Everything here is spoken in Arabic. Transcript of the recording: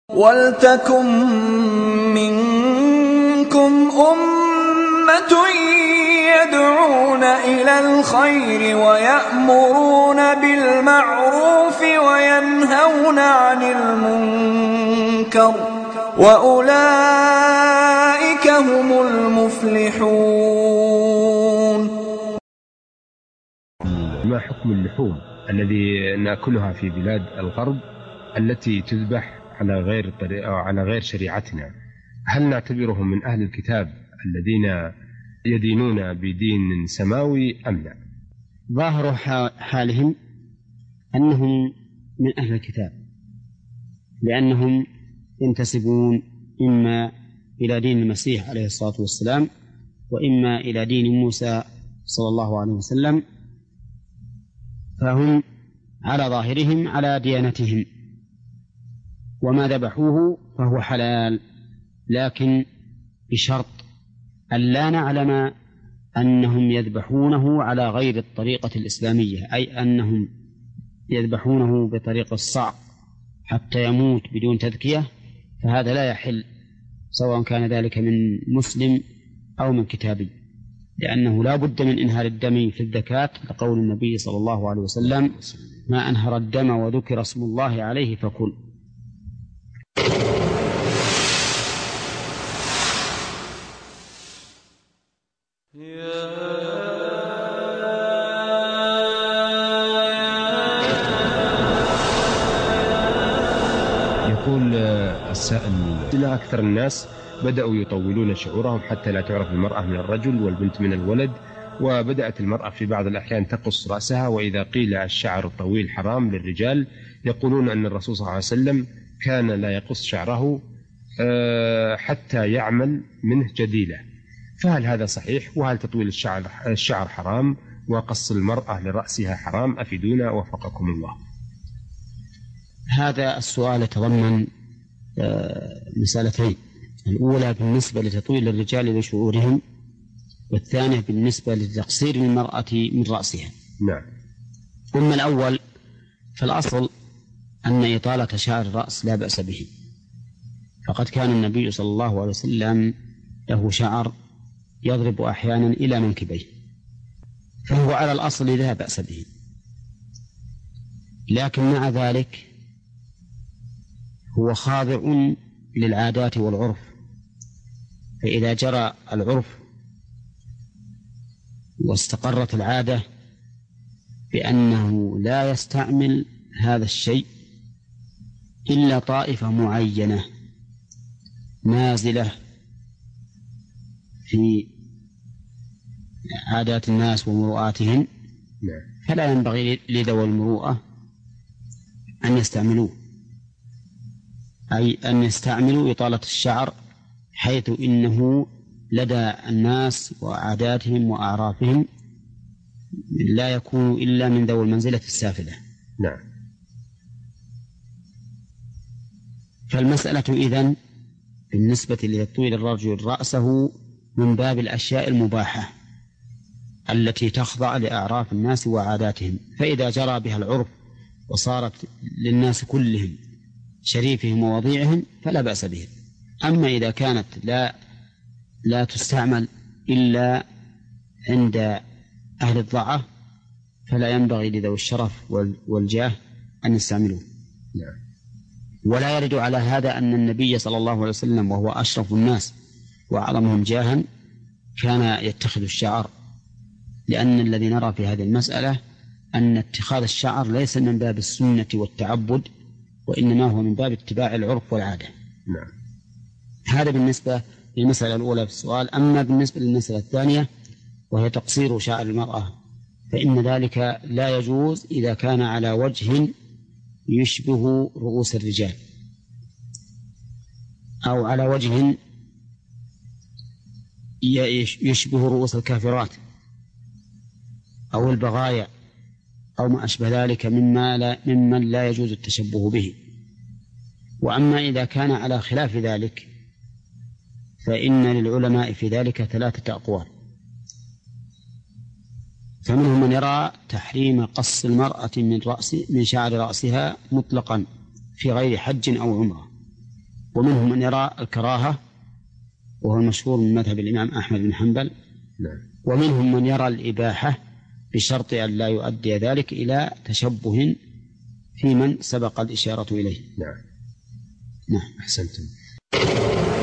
وَلْتَكُن مِّنكُمْ أُمَّةٌ يَدْعُونَ إِلَى الْخَيْرِ وَيَأْمُرُونَ بِالْمَعْرُوفِ وَيَنْهَوْنَ عَنِ الْمُنكَرِ ۚ وَأُولَئِكَ هُمُ الْمُفْلِحُونَ. ما حكم اللحوم الذي نأكلها في بلاد الغرب التي تذبح على غير طريقة أو على غير شريعتنا؟ هل نعتبرهم من أهل الكتاب الذين يدينون بدين سماوي أم لا؟ ظاهر حالهم أنهم من أهل الكتاب، لأنهم ينتسبون إما إلى دين المسيح عليه الصلاة والسلام وإما إلى دين موسى صلى الله عليه وسلم، فهم على ظاهرهم على ديانتهم، وما ذبحوه فهو حلال، لكن بشرط أن لا نعلم أنهم يذبحونه على غير الطريقة الإسلامية، أي أنهم يذبحونه بطريقة الصعق حتى يموت بدون تذكية، فهذا لا يحل، سواء كان ذلك من مسلم أو من كتابي، لأنه لا بد من إنهار الدم في الزكاة، لقول النبي صلى الله عليه وسلم: ما أنهر الدم وذكر اسم الله عليه فكل. يقول السائل: إلى أكثر الناس بدأوا يطولون شعورهم حتى لا تعرف المرأة من الرجل والبنت من الولد، وبدأت المرأة في بعض الأحيان تقص رأسها، وإذا قيل الشعر الطويل حرام للرجال يقولون أن الرسول صلى الله عليه وسلم كان لا يقص شعره حتى يعمل منه جديلة، فهل هذا صحيح؟ وهل تطويل الشعر حرام وقص المرأة لرأسها حرام؟ أفيدونا وفقكم الله. هذا السؤال يتضمن مسألتين: الأولى بالنسبة لتطويل الرجال لشعورهم، والثانية بالنسبة لتقصير المرأة من رأسها. نعم. أما الأول فالأصل أن إطالة شعر الرأس لا بأس به، فقد كان النبي صلى الله عليه وسلم له شعر يضرب أحيانا إلى منكبيه، فهو على الأصل لا بأس به، لكن مع ذلك هو خاضع للعادات والعرف، فإذا جرى العرف واستقرت العادة بأنه لا يستعمل هذا الشيء إلا طائفة معينة نازلة في عادات الناس ومروءاتهم، فلا ينبغي لذوي المروءة أن يستعملوه، أي أن يستعملوا إطالة الشعر، حيث إنه لدى الناس وعاداتهم وأعرافهم لا يكون إلا من ذوي المنزلة السافلة. نعم. فالمسألة إذن بالنسبة لتطويل الرجل رأسه من باب الأشياء المباحة التي تخضع لأعراف الناس وعاداتهم، فإذا جرى بها العرف وصارت للناس كلهم شريفهم ووضيعهم فلا بأس به. أما إذا كانت لا تستعمل إلا عند أهل الضعة فلا ينبغي لذوي الشرف والجاه أن يستعملوه. ولا يرد على هذا أن النبي صلى الله عليه وسلم وهو أشرف الناس وأعظمهم جاها كان يتخذ الشعر، لأن الذي نرى في هذه المسألة أن اتخاذ الشعر ليس من باب السنة والتعبد، وإنما هو من باب اتباع العرف والعادة. نعم. هذا بالنسبة للمسألة الأولى في السؤال. أما بالنسبة للمسألة الثانية وهي تقصير شعر المرأة، فإن ذلك لا يجوز إذا كان على وجه يشبه رؤوس الرجال، أو على وجه يشبه رؤوس الكافرات أو البغايا أو ما أشبه ذلك ممن لا يجوز التشبه به. وأما إذا كان على خلاف ذلك فإن للعلماء في ذلك 3 أقوال، فمنهم من يرى تحريم قص المرأة من شعر رأسها مطلقا في غير حج أو عمرة، ومنهم من يرى الكراهة وهو المشهور من مذهب الإمام أحمد بن حنبل. ومنهم من يرى الإباحة بشرط أن لا يؤدي ذلك إلى تشبه في من سبق الإشارة إليه. نعم. نعم. أحسنتم.